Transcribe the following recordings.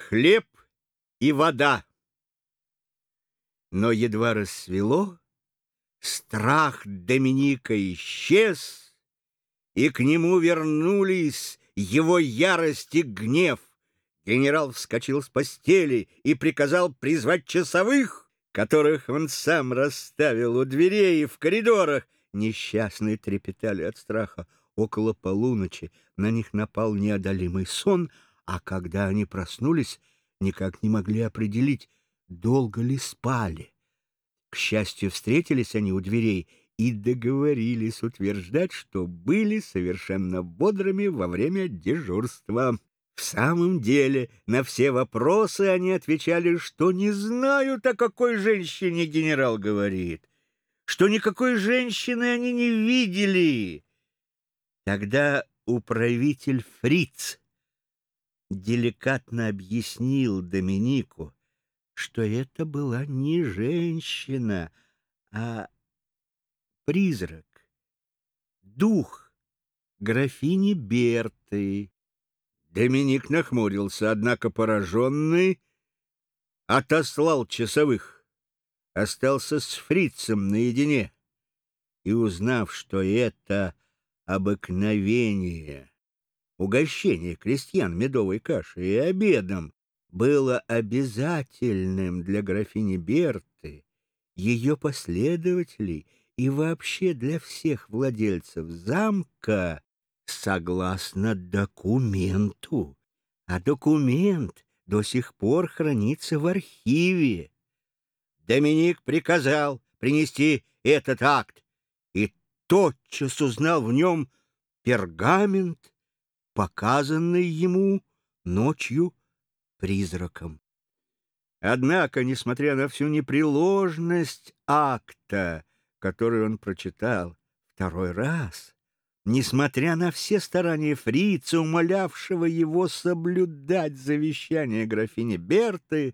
Хлеб и вода. Но едва рассвело, страх Доминика исчез, и к нему вернулись его ярость и гнев. Генерал вскочил с постели и приказал призвать часовых, которых он сам расставил у дверей и в коридорах. Несчастные трепетали от страха. Около полуночи на них напал неодолимый сон, а когда они проснулись, никак не могли определить, долго ли спали. К счастью, встретились они у дверей и договорились утверждать, что были совершенно бодрыми во время дежурства. В самом деле, на все вопросы они отвечали, что не знают, о какой женщине генерал говорит, что никакой женщины они не видели. Тогда управитель Фриц деликатно объяснил Доминику, что это была не женщина, а призрак, дух графини Берты. Доминик нахмурился, однако пораженный отослал часовых, остался с Фрицем наедине и, узнав, что это обыкновение, угощение крестьян медовой кашей и обедом, было обязательным для графини Берты, ее последователей и вообще для всех владельцев замка, согласно документу. А документ до сих пор хранится в архиве. Доминик приказал принести этот акт и тотчас узнал в нем пергамент, показанный ему ночью призраком. Однако, несмотря на всю непреложность акта, который он прочитал второй раз, несмотря на все старания Фрица, умолявшего его соблюдать завещание графини Берты,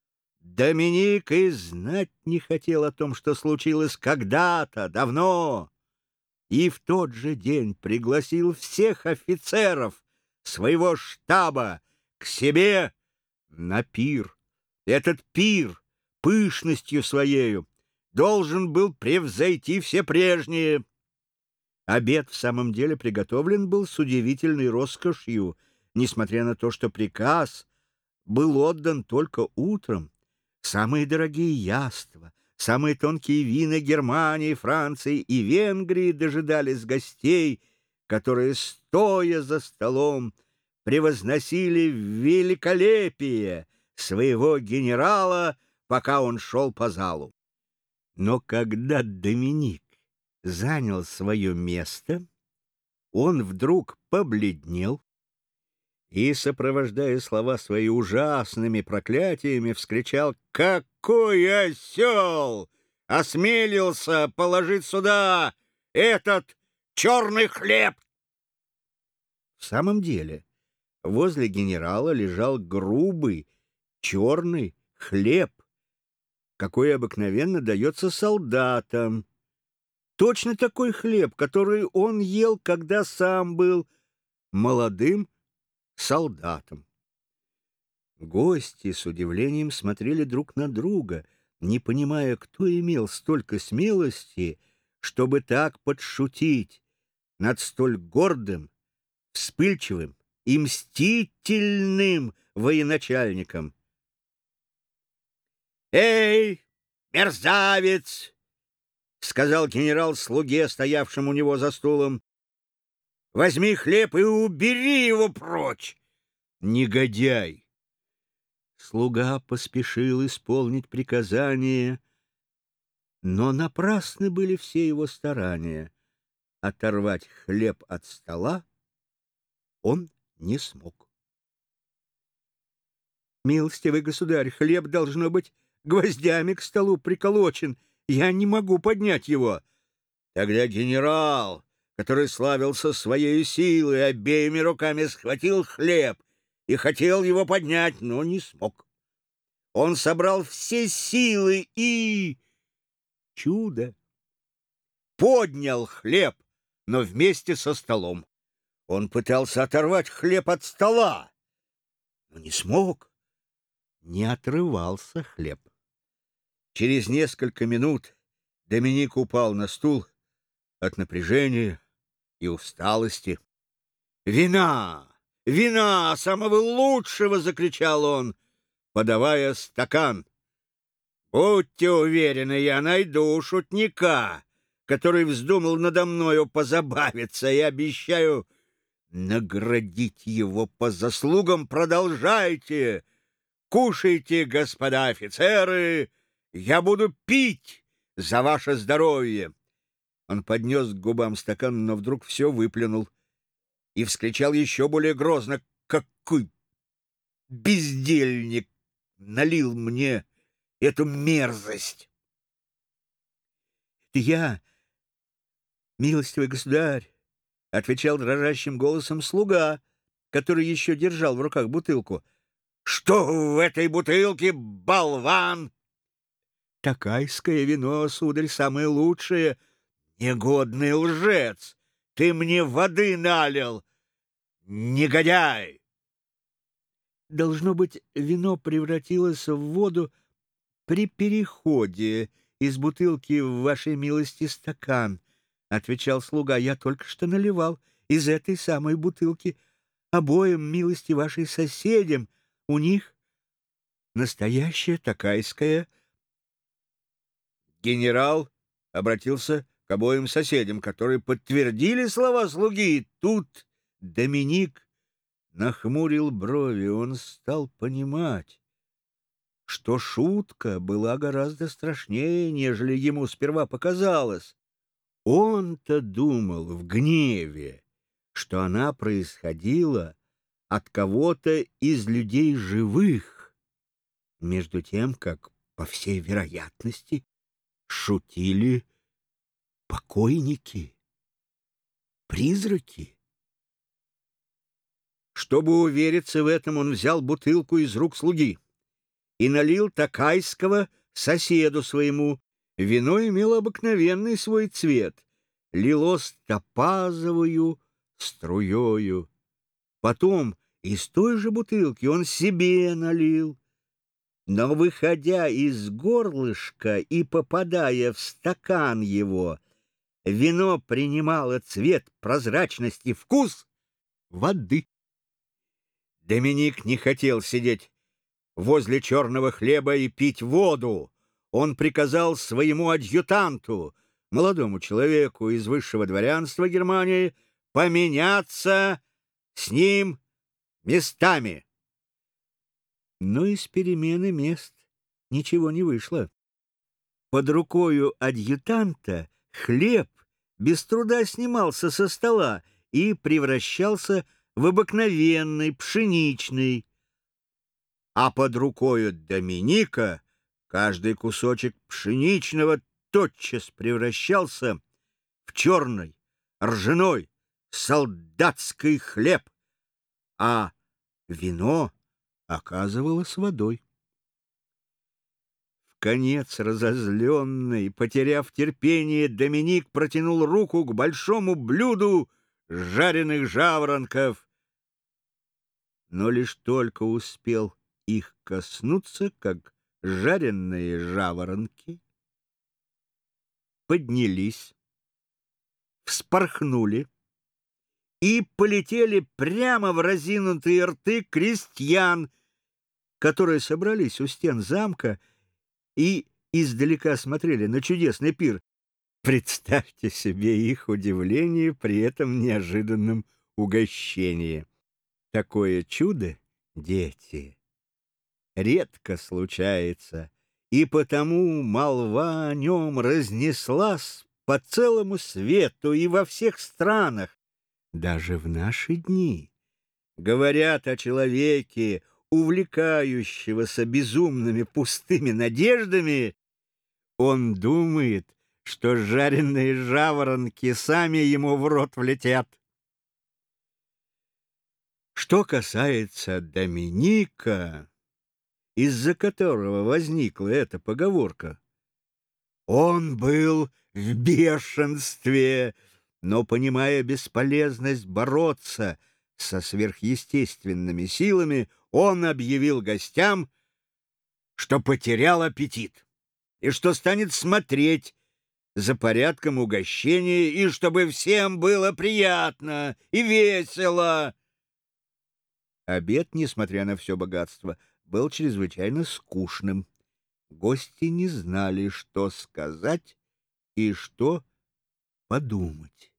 Доминик и знать не хотел о том, что случилось когда-то, давно, и в тот же день пригласил всех офицеров своего штаба к себе на пир. Этот пир пышностью своею должен был превзойти все прежние. Обед в самом деле приготовлен был с удивительной роскошью, несмотря на то, что приказ был отдан только утром. Самые дорогие яства, самые тонкие вина Германии, Франции и Венгрии дожидались гостей, которые, стоя за столом, превозносили великолепие своего генерала, пока он шел по залу. Но когда Доминик занял свое место, он вдруг побледнел и, сопровождая слова свои ужасными проклятиями, вскричал: «Какой осел осмелился положить сюда этот черный хлеб!» В самом деле, возле генерала лежал грубый черный хлеб, какой обыкновенно дается солдатам. Точно такой хлеб, который он ел, когда сам был молодым солдатом. Гости с удивлением смотрели друг на друга, не понимая, кто имел столько смелости, чтобы так подшутить над столь гордым, вспыльчивым и мстительным военачальником. «Эй, мерзавец!» — сказал генерал слуге, стоявшему у него за стулом. «Возьми хлеб и убери его прочь, негодяй!» Слуга поспешил исполнить приказание, но напрасны были все его старания. Оторвать хлеб от стола он не смог. «Милостивый государь, хлеб, должно быть, гвоздями к столу приколочен. Я не могу поднять его». Тогда генерал, который славился своей силой, обеими руками схватил хлеб и хотел его поднять, но не смог. Он собрал все силы и... чудо! Поднял хлеб, но вместе со столом. Он пытался оторвать хлеб от стола, но не смог. не отрывался хлеб. Через несколько минут Доминик упал на стул от напряжения и усталости. «Вина! Вина! Самого лучшего!» — закричал он, подавая стакан. «Будьте уверены, я найду шутника, который вздумал надо мною позабавиться, и обещаю наградить его по заслугам. Продолжайте! Кушайте, господа офицеры! Я буду пить за ваше здоровье!» Он поднес к губам стакан, но вдруг все выплюнул и вскричал еще более грозно: «Какой бездельник налил мне эту мерзость!» «Это я, милостивый государь», — отвечал дрожащим голосом слуга, который еще держал в руках бутылку. «Что в этой бутылке, болван?» «Такайское вино, сударь, самое лучшее». «Негодный лжец! Ты мне воды налил, негодяй!» «Должно быть, вино превратилось в воду при переходе из бутылки в вашей милости стакан», — отвечал слуга. «Я только что наливал из этой самой бутылки обоим милости вашей соседям. У них настоящее такайское». Генерал обратился к обоим соседям, которые подтвердили слова слуги. И тут Доминик нахмурил брови. Он стал понимать, что шутка была гораздо страшнее, нежели ему сперва показалось. Он-то думал в гневе, что она происходила от кого-то из людей живых, между тем, как, по всей вероятности, шутили покойники, призраки. Чтобы увериться в этом, он взял бутылку из рук слуги и налил такайского соседу своему. Вино имело обыкновенный свой цвет, лилось топазовую струёю. Потом из той же бутылки он себе налил. Но, выходя из горлышка и попадая в стакан его, вино принимало цвет, прозрачность и вкус воды. Доминик не хотел сидеть возле черного хлеба и пить воду. Он приказал своему адъютанту, молодому человеку из высшего дворянства Германии, поменяться с ним местами. Но из перемены мест ничего не вышло. Под рукою адъютанта хлеб без труда снимался со стола и превращался в обыкновенный пшеничный, а под рукою Доминика каждый кусочек пшеничного тотчас превращался в черный, ржаной, солдатский хлеб, а вино оказывалось водой. Вконец разозленный, потеряв терпение, Доминик протянул руку к большому блюду жареных жаворонков, но лишь только успел их коснуться, как жареные жаворонки поднялись, вспорхнули и полетели прямо в разинутые рты крестьян, которые собрались у стен замка и издалека смотрели на чудесный пир. Представьте себе их удивление при этом неожиданном угощении. Такое чудо, дети, редко случается, и потому молва о нем разнеслась по целому свету и во всех странах. Даже в наши дни говорят о человеке, увлекающегося безумными пустыми надеждами. Он думает, что жареные жаворонки сами ему в рот влетят. Что касается Доминика, из-за которого возникла эта поговорка, он был в бешенстве, но, понимая бесполезность бороться со сверхъестественными силами, он объявил гостям, что потерял аппетит и что станет смотреть за порядком угощения, и чтобы всем было приятно и весело. Обед, несмотря на все богатство, был чрезвычайно скучным. Гости не знали, что сказать и что подумать.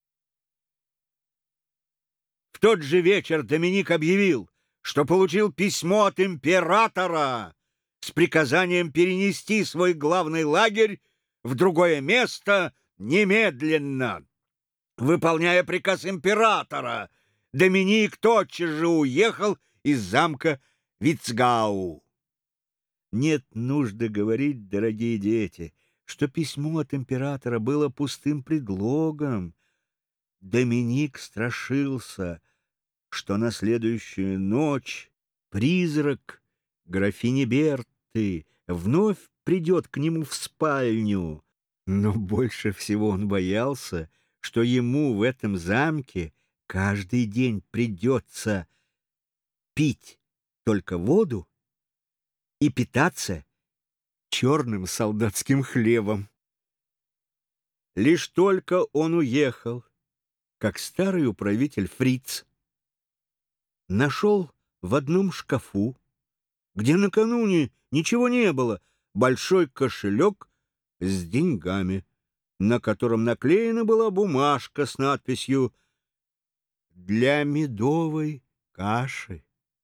В тот же вечер Доминик объявил, что получил письмо от императора с приказанием перенести свой главный лагерь в другое место немедленно. Выполняя приказ императора, Доминик тотчас же уехал из замка Вицгау. Нет нужды говорить, дорогие дети, что письмо от императора было пустым предлогом. Доминик страшился, что на следующую ночь призрак графини Берты вновь придет к нему в спальню. Но больше всего он боялся, что ему в этом замке каждый день придется пить только воду и питаться черным солдатским хлебом. Лишь только он уехал, как старый управитель Фриц нашел в одном шкафу, где накануне ничего не было, большой кошелек с деньгами, на котором наклеена была бумажка с надписью «Для медовой каши».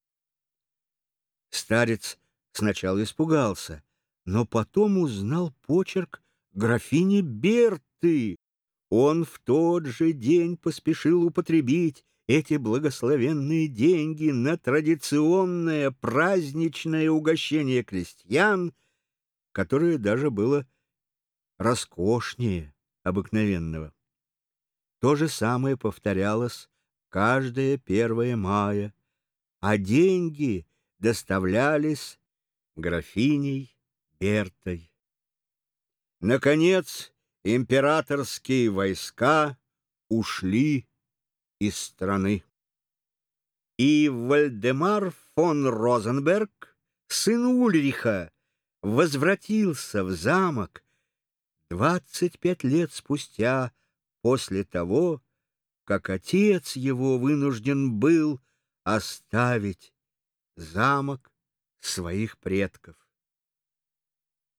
Старец сначала испугался, но потом узнал почерк графини Берты. Он в тот же день поспешил употребить эти благословенные деньги на традиционное праздничное угощение крестьян, которое даже было роскошнее обыкновенного. То же самое повторялось каждое 1 мая, а деньги доставлялись графиней Бертой. Наконец, императорские войска ушли из страны. И Вальдемар фон Розенберг, сын Ульриха, возвратился в замок 25 лет спустя, после того, как отец его вынужден был оставить замок своих предков.